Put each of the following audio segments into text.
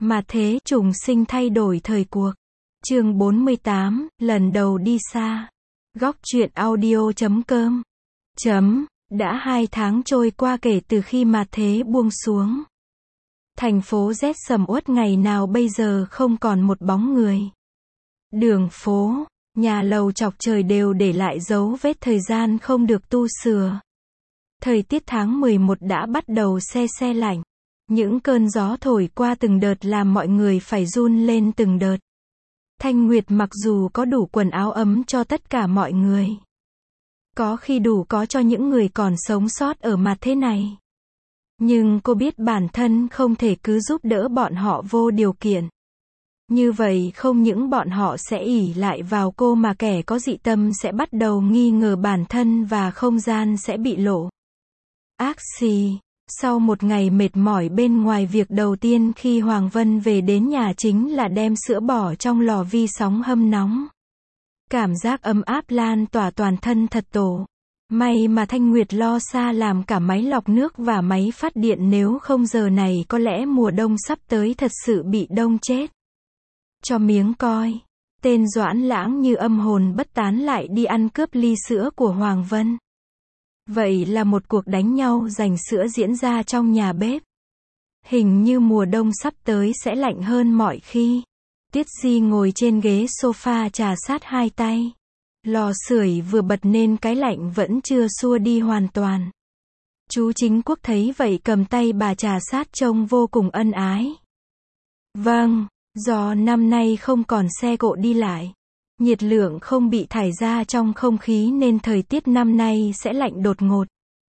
Mà thế trùng sinh thay đổi thời cuộc. Chương 48, lần đầu đi xa. Góc truyện audio.com. Đã 2 tháng trôi qua kể từ khi mà thế buông xuống. Thành phố rét sầm uất ngày nào bây giờ không còn một bóng người. Đường phố, nhà lầu chọc trời đều để lại dấu vết thời gian không được tu sửa. Thời tiết tháng 11 đã bắt đầu se lạnh. Những cơn gió thổi qua từng đợt làm mọi người phải run lên từng đợt. Thanh Nguyệt mặc dù có đủ quần áo ấm cho tất cả mọi người. Có khi đủ có cho những người còn sống sót ở mặt thế này. Nhưng cô biết bản thân không thể cứ giúp đỡ bọn họ vô điều kiện. Như vậy không những bọn họ sẽ ỷ lại vào cô mà kẻ có dị tâm sẽ bắt đầu nghi ngờ bản thân và không gian sẽ bị lộ. Ác xì. Sau một ngày mệt mỏi bên ngoài, việc đầu tiên khi Hoàng Vân về đến nhà chính là đem sữa bỏ trong lò vi sóng hâm nóng. Cảm giác ấm áp lan tỏa toàn thân thật tổ. May mà Thanh Nguyệt lo xa làm cả máy lọc nước và máy phát điện, nếu không giờ này có lẽ mùa đông sắp tới thật sự bị đông chết. Cho miếng coi. Tên Doãn Lãng như âm hồn bất tán lại đi ăn cướp ly sữa của Hoàng Vân. Vậy là một cuộc đánh nhau giành sữa diễn ra trong nhà bếp. Hình như mùa đông sắp tới sẽ lạnh hơn mọi khi. Tiết Di ngồi trên ghế sofa trà sát hai tay. Lò sưởi vừa bật nên cái lạnh vẫn chưa xua đi hoàn toàn. Chú Chính Quốc thấy vậy cầm tay bà trà sát trông vô cùng ân ái. Vâng, do năm nay không còn xe cộ đi lại. Nhiệt lượng không bị thải ra trong không khí nên thời tiết năm nay sẽ lạnh đột ngột.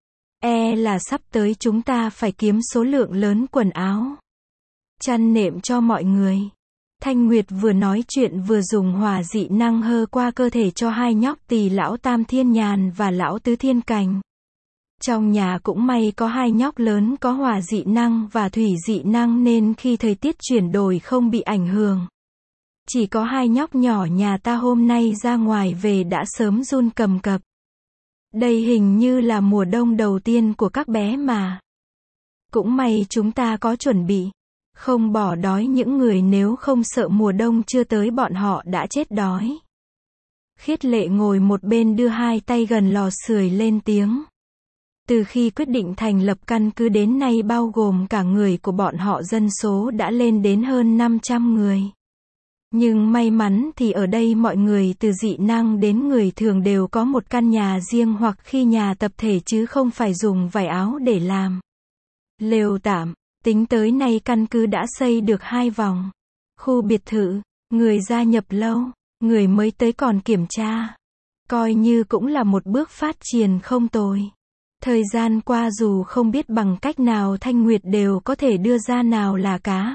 Là sắp tới chúng ta phải kiếm số lượng lớn quần áo, chăn nệm cho mọi người. Thanh Nguyệt vừa nói chuyện vừa dùng hỏa dị năng hơ qua cơ thể cho hai nhóc tỳ lão Tam Thiên Nhàn và lão Tứ Thiên Cành. Trong nhà cũng may có hai nhóc lớn có hỏa dị năng và thủy dị năng nên khi thời tiết chuyển đổi không bị ảnh hưởng. Chỉ có hai nhóc nhỏ nhà ta hôm nay ra ngoài về đã sớm run cầm cập. Đây hình như là mùa đông đầu tiên của các bé mà. Cũng may chúng ta có chuẩn bị. Không bỏ đói những người, nếu không sợ mùa đông chưa tới bọn họ đã chết đói. Khiết Lệ ngồi một bên đưa hai tay gần lò sưởi lên tiếng. Từ khi quyết định thành lập căn cứ đến nay bao gồm cả người của bọn họ dân số đã lên đến hơn 500 người. Nhưng may mắn thì ở đây mọi người từ dị năng đến người thường đều có một căn nhà riêng hoặc khi nhà tập thể chứ không phải dùng vải áo để làm lều tạm. Tính tới nay căn cứ đã xây được 2 vòng. Khu biệt thự, người gia nhập lâu, người mới tới còn kiểm tra. Coi như cũng là một bước phát triển không tồi. Thời gian qua dù không biết bằng cách nào Thanh Nguyệt đều có thể đưa ra nào là cá,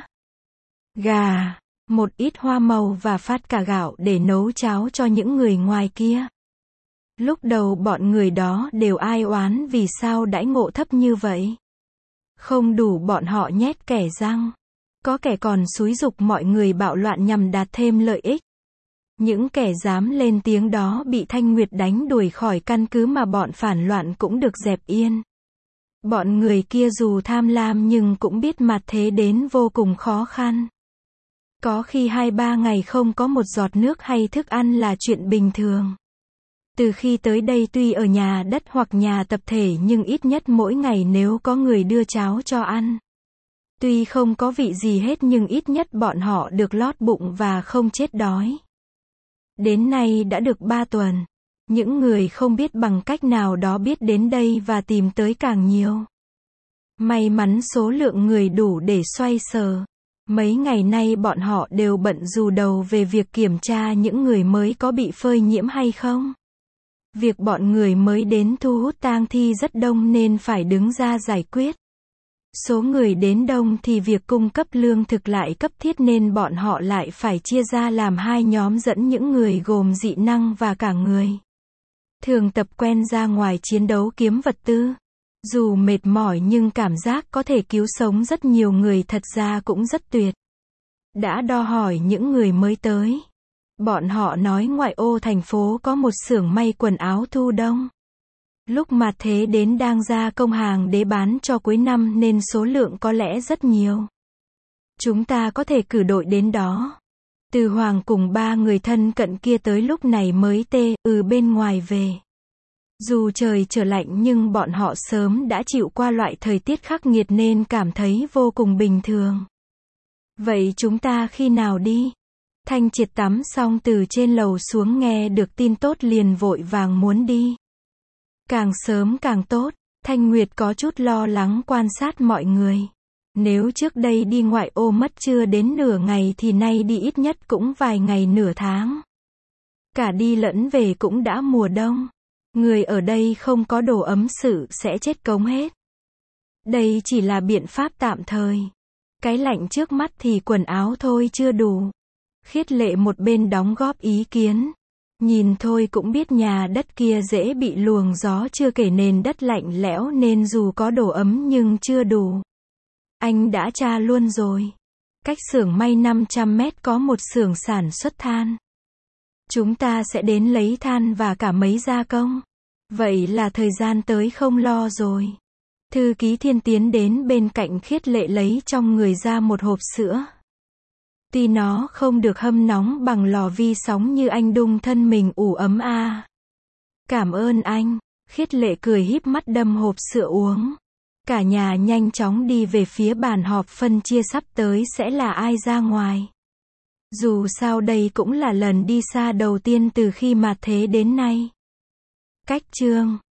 gà, một ít hoa màu và phát cả gạo để nấu cháo cho những người ngoài kia. Lúc đầu bọn người đó đều ai oán vì sao đãi ngộ thấp như vậy. Không đủ bọn họ nhét kẻ răng. Có kẻ còn xúi giục mọi người bạo loạn nhằm đạt thêm lợi ích. Những kẻ dám lên tiếng đó bị Thanh Nguyệt đánh đuổi khỏi căn cứ mà bọn phản loạn cũng được dẹp yên. Bọn người kia dù tham lam nhưng cũng biết mặt thế đến vô cùng khó khăn. Có khi 2-3 ngày không có một giọt nước hay thức ăn là chuyện bình thường. Từ khi tới đây tuy ở nhà đất hoặc nhà tập thể nhưng ít nhất mỗi ngày nếu có người đưa cháo cho ăn. Tuy không có vị gì hết nhưng ít nhất bọn họ được lót bụng và không chết đói. Đến nay đã được 3 tuần. Những người không biết bằng cách nào đó biết đến đây và tìm tới càng nhiều. May mắn số lượng người đủ để xoay sở. Mấy ngày nay bọn họ đều bận rù đầu về việc kiểm tra những người mới có bị phơi nhiễm hay không. Việc bọn người mới đến thu hút tang thi rất đông nên phải đứng ra giải quyết. Số người đến đông thì việc cung cấp lương thực lại cấp thiết nên bọn họ lại phải chia ra làm 2 nhóm dẫn những người gồm dị năng và cả người thường tập quen ra ngoài chiến đấu kiếm vật tư. Dù mệt mỏi nhưng cảm giác có thể cứu sống rất nhiều người thật ra cũng rất tuyệt. Đã đo hỏi những người mới tới. Bọn họ nói ngoại ô thành phố có một xưởng may quần áo thu đông. Lúc mà thế đến đang ra công hàng để bán cho cuối năm nên số lượng có lẽ rất nhiều. Chúng ta có thể cử đội đến đó. Từ Hoàng cùng 3 người thân cận kia tới lúc này mới bên ngoài về. Dù trời trở lạnh nhưng bọn họ sớm đã chịu qua loại thời tiết khắc nghiệt nên cảm thấy vô cùng bình thường. Vậy chúng ta khi nào đi? Thanh Triệt tắm xong từ trên lầu xuống nghe được tin tốt liền vội vàng muốn đi. Càng sớm càng tốt, Thanh Nguyệt có chút lo lắng quan sát mọi người. Nếu trước đây đi ngoại ô mất chưa đến nửa ngày thì nay đi ít nhất cũng vài ngày nửa tháng. Cả đi lẫn về cũng đã mùa đông. Người ở đây không có đồ ấm sự sẽ chết cống hết. Đây chỉ là biện pháp tạm thời. Cái lạnh trước mắt thì quần áo thôi chưa đủ. Khiết Lệ một bên đóng góp ý kiến. Nhìn thôi cũng biết nhà đất kia dễ bị luồng gió chưa kể nền đất lạnh lẽo nên dù có đồ ấm nhưng chưa đủ. Anh đã tra luôn rồi. Cách xưởng may 500 mét có một xưởng sản xuất than. Chúng ta sẽ đến lấy than và cả mấy gia công. Vậy là thời gian tới không lo rồi. Thư ký Thiên tiến đến bên cạnh Khiết Lệ lấy trong người ra một hộp sữa. Tuy nó không được hâm nóng bằng lò vi sóng như anh đun thân mình ủ ấm a. Cảm ơn anh. Khiết Lệ cười híp mắt đâm hộp sữa uống. Cả nhà nhanh chóng đi về phía bàn họp phân chia sắp tới sẽ là ai ra ngoài. Dù sao đây cũng là lần đi xa đầu tiên từ khi mạt thế đến nay. Cách chương